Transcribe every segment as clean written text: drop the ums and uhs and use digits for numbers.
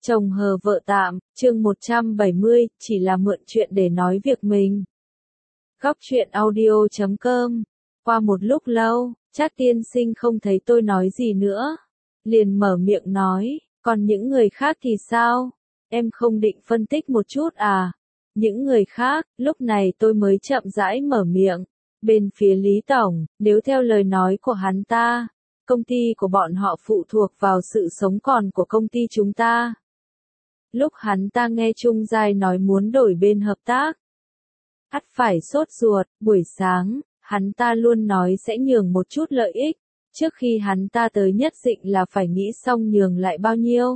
Chồng hờ vợ tạm, chương 170, chỉ là mượn chuyện để nói việc mình. Góc truyện audio.com. Qua một lúc lâu, Trác tiên sinh không thấy tôi nói gì nữa. Liền mở miệng nói, còn những người khác thì sao? Em không định phân tích một chút à? Những người khác, lúc này tôi mới chậm rãi mở miệng. Bên phía Lý Tổng, nếu theo lời nói của hắn ta, công ty của bọn họ phụ thuộc vào sự sống còn của công ty chúng ta. Lúc hắn ta nghe Trung Giai nói muốn đổi bên hợp tác, ắt phải sốt ruột. Buổi sáng, hắn ta luôn nói sẽ nhường một chút lợi ích, trước khi hắn ta tới nhất định là phải nghĩ xong nhường lại bao nhiêu.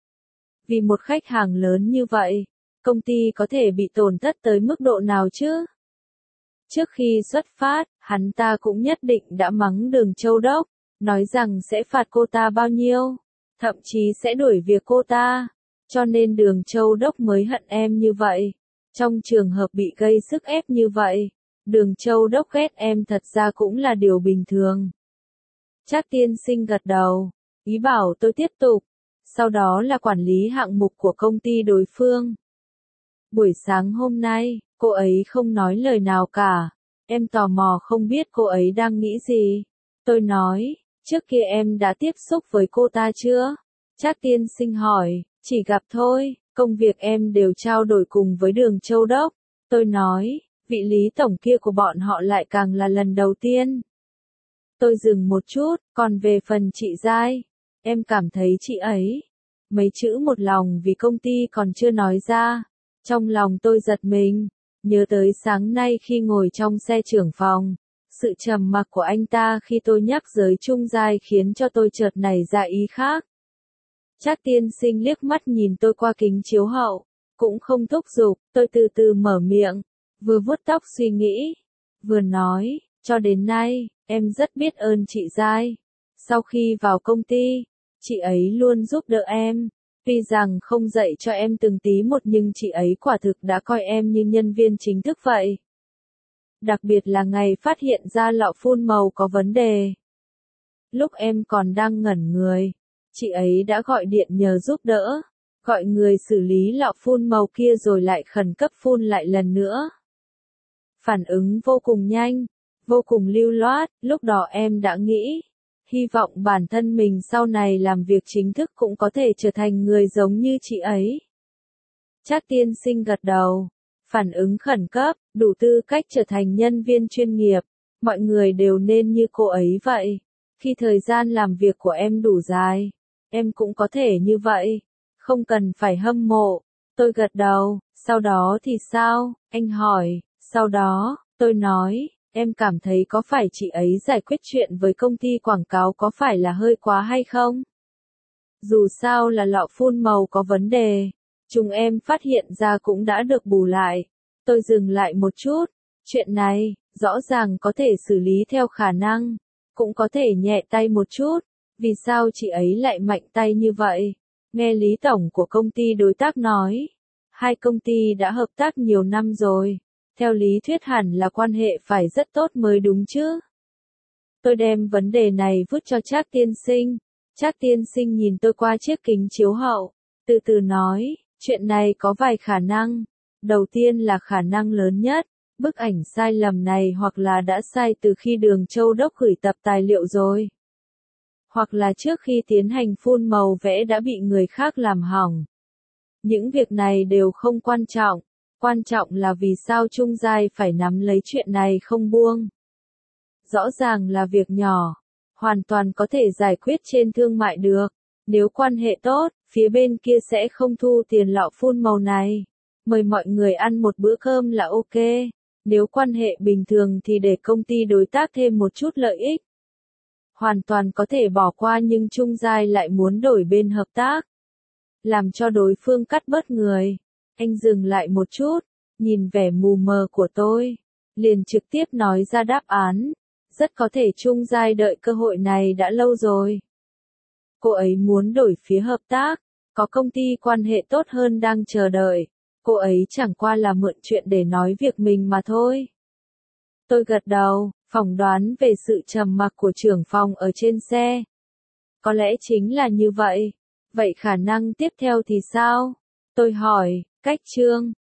Vì một khách hàng lớn như vậy, công ty có thể bị tổn thất tới mức độ nào chứ? Trước khi xuất phát, hắn ta cũng nhất định đã mắng Đường Châu Đốc, nói rằng sẽ phạt cô ta bao nhiêu, thậm chí sẽ đuổi việc cô ta. Cho nên Đường Châu Đốc mới hận em như vậy. Trong trường hợp bị gây sức ép như vậy, Đường Châu Đốc ghét em thật ra cũng là điều bình thường. Trác tiên sinh gật đầu, ý bảo tôi tiếp tục. Sau đó là quản lý hạng mục của công ty đối phương. Buổi sáng hôm nay, cô ấy không nói lời nào cả. Em tò mò không biết cô ấy đang nghĩ gì. Tôi nói, trước kia em đã tiếp xúc với cô ta chưa? Trác tiên sinh hỏi, chỉ gặp thôi, công việc em đều trao đổi cùng với Đường Châu Đốc. Tôi nói, vị Lý Tổng kia của bọn họ lại càng là lần đầu tiên. Tôi dừng một chút, còn về phần chị Giai, em cảm thấy chị ấy, mấy chữ một lòng vì công ty còn chưa nói ra. Trong lòng tôi giật mình, nhớ tới sáng nay khi ngồi trong xe trưởng phòng, sự trầm mặc của anh ta khi tôi nhắc giới Trung Giai khiến cho tôi chợt nảy ra ý khác. Trác tiên sinh liếc mắt nhìn tôi qua kính chiếu hậu, cũng không thúc giục, tôi từ từ mở miệng, vừa vuốt tóc suy nghĩ, vừa nói, cho đến nay, em rất biết ơn chị Giai. Sau khi vào công ty, chị ấy luôn giúp đỡ em, tuy rằng không dạy cho em từng tí một nhưng chị ấy quả thực đã coi em như nhân viên chính thức vậy. Đặc biệt là ngày phát hiện ra lọ phun màu có vấn đề. Lúc em còn đang ngẩn người, chị ấy đã gọi điện nhờ giúp đỡ, gọi người xử lý lọ phun màu kia rồi lại khẩn cấp phun lại lần nữa. Phản ứng vô cùng nhanh, vô cùng lưu loát, lúc đó em đã nghĩ, hy vọng bản thân mình sau này làm việc chính thức cũng có thể trở thành người giống như chị ấy. Trác tiên sinh gật đầu, phản ứng khẩn cấp, đủ tư cách trở thành nhân viên chuyên nghiệp, mọi người đều nên như cô ấy vậy. Khi thời gian làm việc của em đủ dài, em cũng có thể như vậy, không cần phải hâm mộ. Tôi gật đầu, sau đó thì sao, anh hỏi, sau đó, tôi nói, em cảm thấy có phải chị ấy giải quyết chuyện với công ty quảng cáo có phải là hơi quá hay không? Dù sao là lọ phun màu có vấn đề, chúng em phát hiện ra cũng đã được bù lại. Tôi dừng lại một chút, chuyện này, rõ ràng có thể xử lý theo khả năng, cũng có thể nhẹ tay một chút, vì sao chị ấy lại mạnh tay như vậy? Nghe Lý Tổng của công ty đối tác nói, hai công ty đã hợp tác nhiều năm rồi, theo lý thuyết hẳn là quan hệ phải rất tốt mới đúng chứ. Tôi đem vấn đề này vứt cho Trác tiên sinh. Trác tiên sinh nhìn tôi qua chiếc kính chiếu hậu, từ từ nói, chuyện này có vài khả năng. Đầu tiên là khả năng lớn nhất, bức ảnh sai lầm này hoặc là đã sai từ khi Đường Châu Đốc gửi tập tài liệu rồi, hoặc là trước khi tiến hành phun màu vẽ đã bị người khác làm hỏng. Những việc này đều không quan trọng là vì sao Trung Giai phải nắm lấy chuyện này không buông. Rõ ràng là việc nhỏ, hoàn toàn có thể giải quyết trên thương mại được. Nếu quan hệ tốt, phía bên kia sẽ không thu tiền lọ phun màu này. Mời mọi người ăn một bữa cơm là ok. Nếu quan hệ bình thường thì để công ty đối tác thêm một chút lợi ích. Hoàn toàn có thể bỏ qua nhưng Trung Giai lại muốn đổi bên hợp tác, làm cho đối phương cắt bớt người. Anh dừng lại một chút, nhìn vẻ mù mờ của tôi, liền trực tiếp nói ra đáp án. Rất có thể Trung Giai đợi cơ hội này đã lâu rồi. Cô ấy muốn đổi phía hợp tác, có công ty quan hệ tốt hơn đang chờ đợi. Cô ấy chẳng qua là mượn chuyện để nói việc mình mà thôi. Tôi gật đầu, phỏng đoán về sự trầm mặc của trưởng phòng ở trên xe. Có lẽ chính là như vậy. Vậy khả năng tiếp theo thì sao? Tôi hỏi, cách Trương